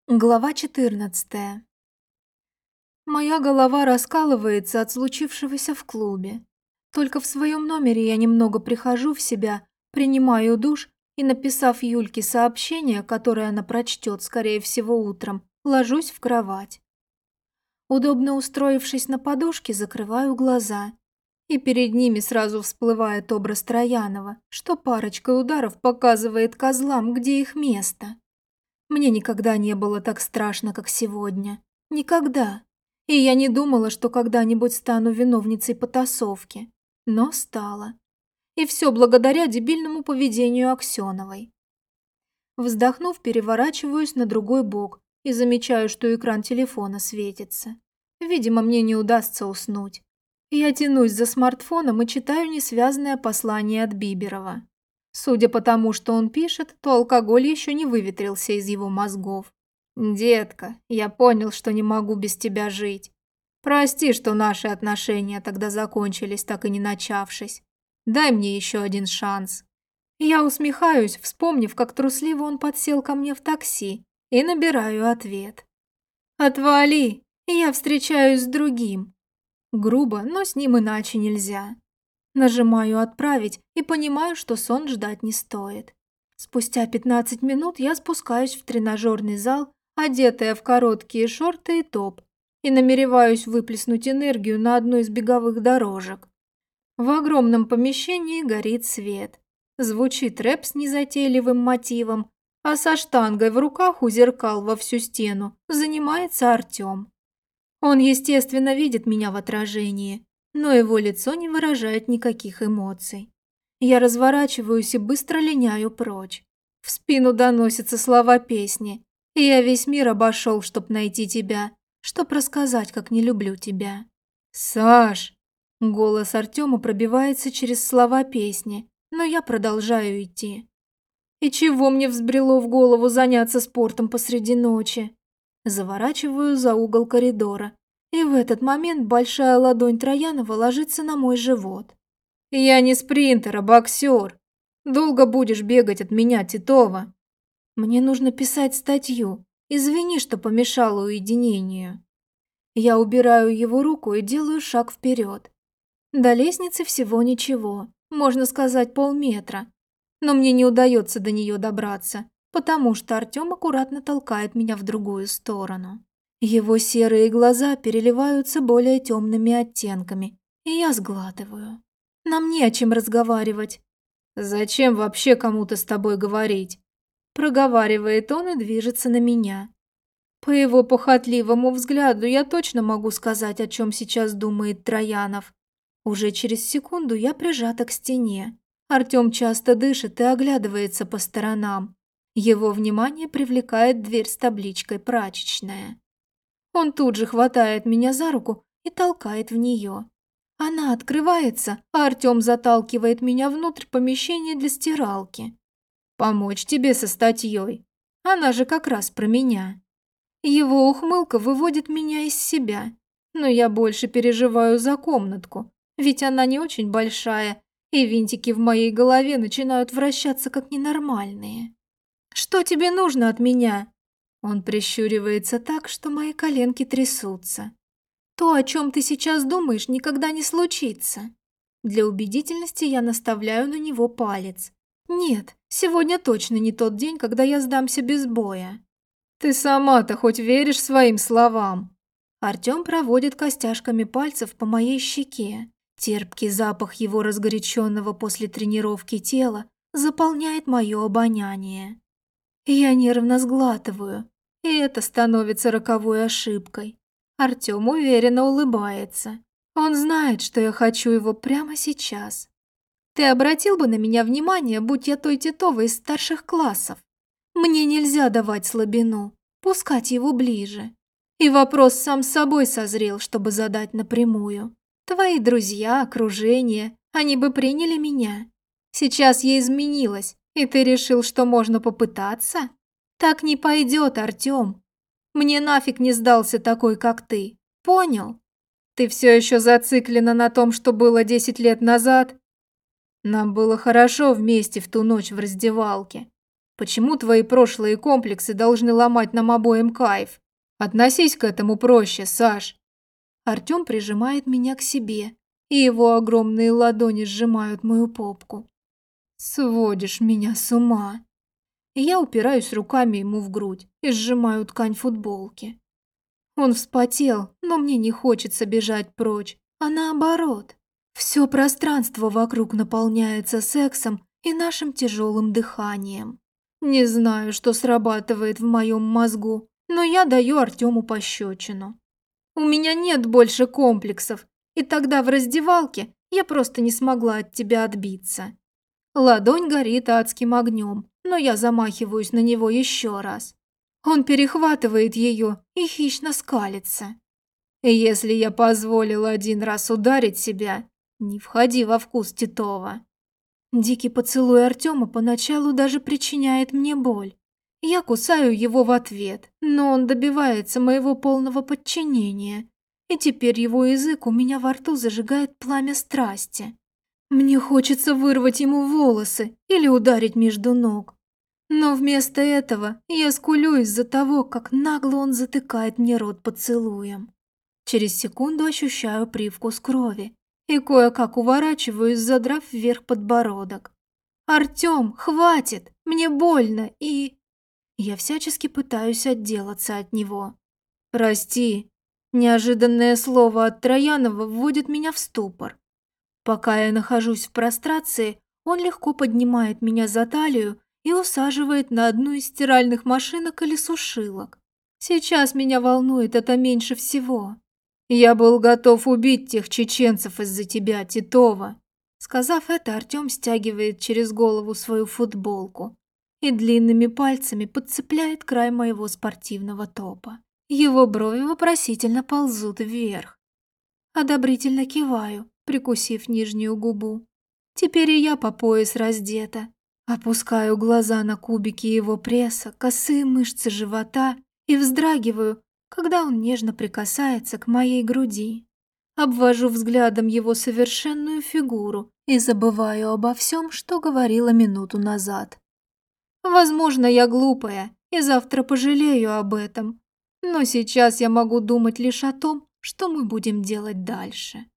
Глава 14. Моя голова раскалывается от случившегося в клубе. Только в своем номере я немного прихожу в себя, принимаю душ и, написав Юльке сообщение, которое она прочтет, скорее всего, утром, ложусь в кровать. Удобно устроившись на подушке, закрываю глаза. И перед ними сразу всплывает образ Троянова, что парочкой ударов показывает козлам, где их место. Мне никогда не было так страшно, как сегодня. Никогда. И я не думала, что когда-нибудь стану виновницей потасовки. Но стала. И все благодаря дебильному поведению Аксеновой. Вздохнув, переворачиваюсь на другой бок и замечаю, что экран телефона светится. Видимо, мне не удастся уснуть. Я тянусь за смартфоном и читаю несвязное послание от Биберова. Судя по тому, что он пишет, то алкоголь еще не выветрился из его мозгов. «Детка, я понял, что не могу без тебя жить. Прости, что наши отношения тогда закончились, так и не начавшись. Дай мне еще один шанс». Я усмехаюсь, вспомнив, как трусливо он подсел ко мне в такси, и набираю ответ. «Отвали, я встречаюсь с другим». Грубо, но с ним иначе нельзя. Нажимаю «Отправить» и понимаю, что сон ждать не стоит. Спустя 15 минут я спускаюсь в тренажерный зал, одетая в короткие шорты и топ, и намереваюсь выплеснуть энергию на одну из беговых дорожек. В огромном помещении горит свет. Звучит рэп с незатейливым мотивом, а со штангой в руках у зеркал во всю стену занимается Артем. Он, естественно, видит меня в отражении, но его лицо не выражает никаких эмоций. Я разворачиваюсь и быстро линяю прочь. В спину доносятся слова песни. Я весь мир обошел, чтоб найти тебя, чтоб рассказать, как не люблю тебя. «Саш!» Голос Артема пробивается через слова песни, но я продолжаю идти. И чего мне взбрело в голову заняться спортом посреди ночи? Заворачиваю за угол коридора. И в этот момент большая ладонь Троянова ложится на мой живот. «Я не спринтер, а боксер. Долго будешь бегать от меня, Титова?» «Мне нужно писать статью. Извини, что помешала уединению». Я убираю его руку и делаю шаг вперед. До лестницы всего ничего, можно сказать, полметра. Но мне не удается до нее добраться, потому что Артем аккуратно толкает меня в другую сторону. Его серые глаза переливаются более темными оттенками, и я сглатываю. Нам не о чем разговаривать. «Зачем вообще кому-то с тобой говорить?» Проговаривает он и движется на меня. По его похотливому взгляду я точно могу сказать, о чем сейчас думает Троянов. Уже через секунду я прижата к стене. Артем часто дышит и оглядывается по сторонам. Его внимание привлекает дверь с табличкой «Прачечная». Он тут же хватает меня за руку и толкает в нее. Она открывается, а Артем заталкивает меня внутрь помещения для стиралки. «Помочь тебе со статьей? Она же как раз про меня». Его ухмылка выводит меня из себя, но я больше переживаю за комнатку, ведь она не очень большая, и винтики в моей голове начинают вращаться как ненормальные. «Что тебе нужно от меня?» Он прищуривается так, что мои коленки трясутся. «То, о чем ты сейчас думаешь, никогда не случится». Для убедительности я наставляю на него палец. «Нет, сегодня точно не тот день, когда я сдамся без боя». «Ты сама-то хоть веришь своим словам?» Артем проводит костяшками пальцев по моей щеке. Терпкий запах его разгоряченного после тренировки тела заполняет мое обоняние. Я нервно сглатываю, и это становится роковой ошибкой. Артем уверенно улыбается. Он знает, что я хочу его прямо сейчас. Ты обратил бы на меня внимание, будь я той Титовой из старших классов. Мне нельзя давать слабину, пускать его ближе. И вопрос сам собой созрел, чтобы задать напрямую. Твои друзья, окружение, они бы приняли меня. Сейчас я изменилась, и ты решил, что можно попытаться? Так не пойдет, Артем. Мне нафиг не сдался такой, как ты. Понял? Ты все еще зациклена на том, что было 10 лет назад? Нам было хорошо вместе в ту ночь в раздевалке. Почему твои прошлые комплексы должны ломать нам обоим кайф? Относись к этому проще, Саш. Артём прижимает меня к себе, и его огромные ладони сжимают мою попку. Сводишь меня с ума. Я упираюсь руками ему в грудь и сжимаю ткань футболки. Он вспотел, но мне не хочется бежать прочь, а наоборот. Все пространство вокруг наполняется сексом и нашим тяжелым дыханием. Не знаю, что срабатывает в моем мозгу, но я даю Артему пощечину. У меня нет больше комплексов, и тогда в раздевалке я просто не смогла от тебя отбиться. Ладонь горит адским огнем, но я замахиваюсь на него еще раз. Он перехватывает ее и хищно скалится. И если я позволил один раз ударить себя, не входи во вкус Титова. Дикий поцелуй Артема поначалу даже причиняет мне боль. Я кусаю его в ответ, но он добивается моего полного подчинения, и теперь его язык у меня во рту зажигает пламя страсти. Мне хочется вырвать ему волосы или ударить между ног. Но вместо этого я скулю из-за того, как нагло он затыкает мне рот поцелуем. Через секунду ощущаю привкус крови и кое-как уворачиваюсь, задрав вверх подбородок. «Артём, хватит! Мне больно и...» Я всячески пытаюсь отделаться от него. «Прости». Неожиданное слово от Троянова вводит меня в ступор. Пока я нахожусь в прострации, он легко поднимает меня за талию и усаживает на одну из стиральных машинок или сушилок. Сейчас меня волнует это меньше всего. «Я был готов убить тех чеченцев из-за тебя, Титова». Сказав это, Артём стягивает через голову свою футболку и длинными пальцами подцепляет край моего спортивного топа. Его брови вопросительно ползут вверх. Одобрительно киваю, прикусив нижнюю губу. Теперь и я по пояс раздета. Опускаю глаза на кубики его пресса, косые мышцы живота и вздрагиваю, когда он нежно прикасается к моей груди. Обвожу взглядом его совершенную фигуру и забываю обо всем, что говорила минуту назад. Возможно, я глупая и завтра пожалею об этом, но сейчас я могу думать лишь о том, что мы будем делать дальше.